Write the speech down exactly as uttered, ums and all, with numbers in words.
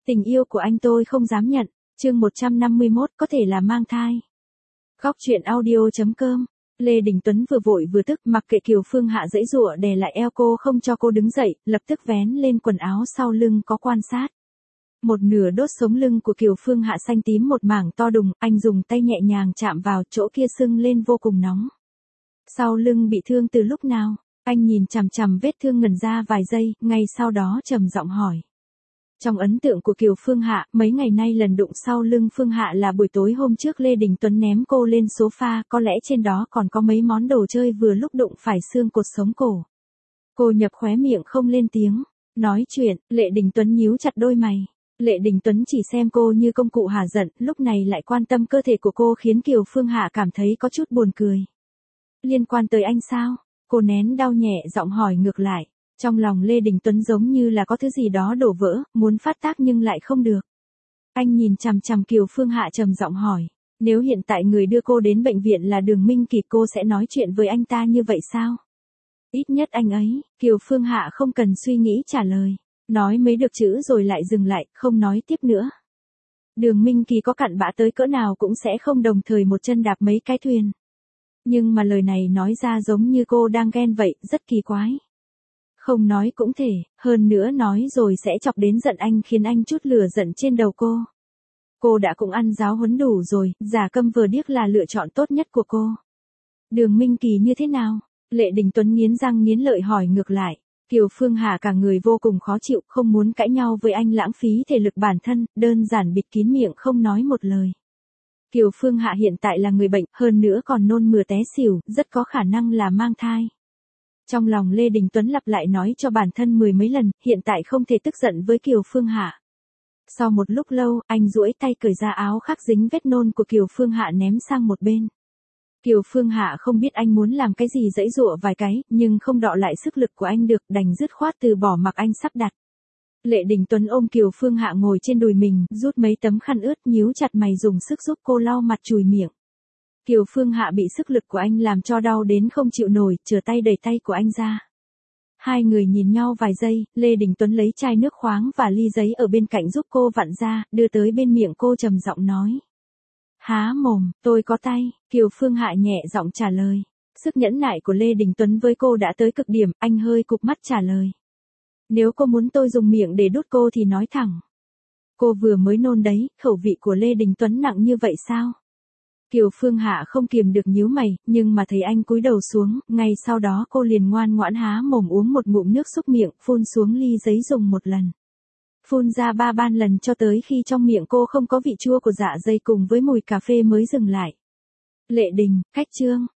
Tình yêu của anh tôi không dám nhận. Chương một trăm năm mươi mốt, có thể là mang thai. Góc truyện audio chấm com. Lê Đình Tuấn vừa vội vừa tức, mặc kệ Kiều Phương Hạ giãy giụa đè lại eo cô không cho cô đứng dậy, lập tức vén lên quần áo sau lưng có quan sát. Một nửa đốt sống lưng của Kiều Phương Hạ xanh tím một mảng to đùng, anh dùng tay nhẹ nhàng chạm vào, chỗ kia sưng lên vô cùng nóng. Sau lưng bị thương từ lúc nào? Anh nhìn chằm chằm vết thương ngẩn ra vài giây, ngay sau đó trầm giọng hỏi. Trong ấn tượng của Kiều Phương Hạ, mấy ngày nay lần đụng sau lưng Phương Hạ là buổi tối hôm trước Lê Đình Tuấn ném cô lên sofa, có lẽ trên đó còn có mấy món đồ chơi vừa lúc đụng phải xương cột sống cổ. Cô nhập khóe miệng không lên tiếng. Nói chuyện, Lê Đình Tuấn nhíu chặt đôi mày. Lê Đình Tuấn chỉ xem cô như công cụ hả giận, lúc này lại quan tâm cơ thể của cô khiến Kiều Phương Hạ cảm thấy có chút buồn cười. Liên quan tới anh sao? Cô nén đau nhẹ giọng hỏi ngược lại. Trong lòng Lê Đình Tuấn giống như là có thứ gì đó đổ vỡ, muốn phát tác nhưng lại không được. Anh nhìn chằm chằm Kiều Phương Hạ trầm giọng hỏi. Nếu hiện tại người đưa cô đến bệnh viện là Đường Minh Kỳ, cô sẽ nói chuyện với anh ta như vậy sao? Ít nhất anh ấy. Kiều Phương Hạ không cần suy nghĩ trả lời. Nói mấy được chữ rồi lại dừng lại, không nói tiếp nữa. Đường Minh Kỳ có cặn bã tới cỡ nào cũng sẽ không đồng thời một chân đạp mấy cái thuyền. Nhưng mà lời này nói ra giống như cô đang ghen vậy, rất kỳ quái. Không nói cũng thể, hơn nữa nói rồi sẽ chọc đến giận anh, khiến anh chút lửa giận trên đầu cô. Cô đã cũng ăn giáo huấn đủ rồi, giả câm vờ điếc là lựa chọn tốt nhất của cô. Đường Minh Kỳ như thế nào? Lê Đình Tuấn nghiến răng nghiến lợi hỏi ngược lại. Kiều Phương Hà cả người vô cùng khó chịu, không muốn cãi nhau với anh lãng phí thể lực bản thân, đơn giản bịt kín miệng không nói một lời. Kiều Phương Hạ hiện tại là người bệnh, hơn nữa còn nôn mửa té xỉu, rất có khả năng là mang thai. Trong lòng Lê Đình Tuấn lặp lại nói cho bản thân mười mấy lần, hiện tại không thể tức giận với Kiều Phương Hạ. Sau một lúc lâu, anh duỗi tay cởi ra áo khắc dính vết nôn của Kiều Phương Hạ ném sang một bên. Kiều Phương Hạ không biết anh muốn làm cái gì, giãy giụa vài cái, nhưng không đọ lại sức lực của anh được, đành dứt khoát từ bỏ mặc anh sắp đặt. Lê Đình Tuấn ôm Kiều Phương Hạ ngồi trên đùi mình, rút mấy tấm khăn ướt nhíu chặt mày dùng sức giúp cô lau mặt chùi miệng. Kiều Phương Hạ bị sức lực của anh làm cho đau đến không chịu nổi, trở tay đẩy tay của anh ra. Hai người nhìn nhau vài giây, Lê Đình Tuấn lấy chai nước khoáng và ly giấy ở bên cạnh giúp cô vặn ra, đưa tới bên miệng cô trầm giọng nói. Há mồm, tôi có tay. Kiều Phương Hạ nhẹ giọng trả lời. Sức nhẫn nại của Lê Đình Tuấn với cô đã tới cực điểm, anh hơi cụp mắt trả lời. Nếu cô muốn tôi dùng miệng để đút cô thì nói thẳng. Cô vừa mới nôn đấy, khẩu vị của Lê Đình Tuấn nặng như vậy sao? Kiều Phương Hạ không kiềm được nhíu mày, nhưng mà thấy anh cúi đầu xuống, ngay sau đó cô liền ngoan ngoãn há mồm uống một ngụm nước xúc miệng, phun xuống ly giấy dùng một lần. Phun ra ba ban lần cho tới khi trong miệng cô không có vị chua của dạ dày cùng với mùi cà phê mới dừng lại. Lệ Đình, cách chương.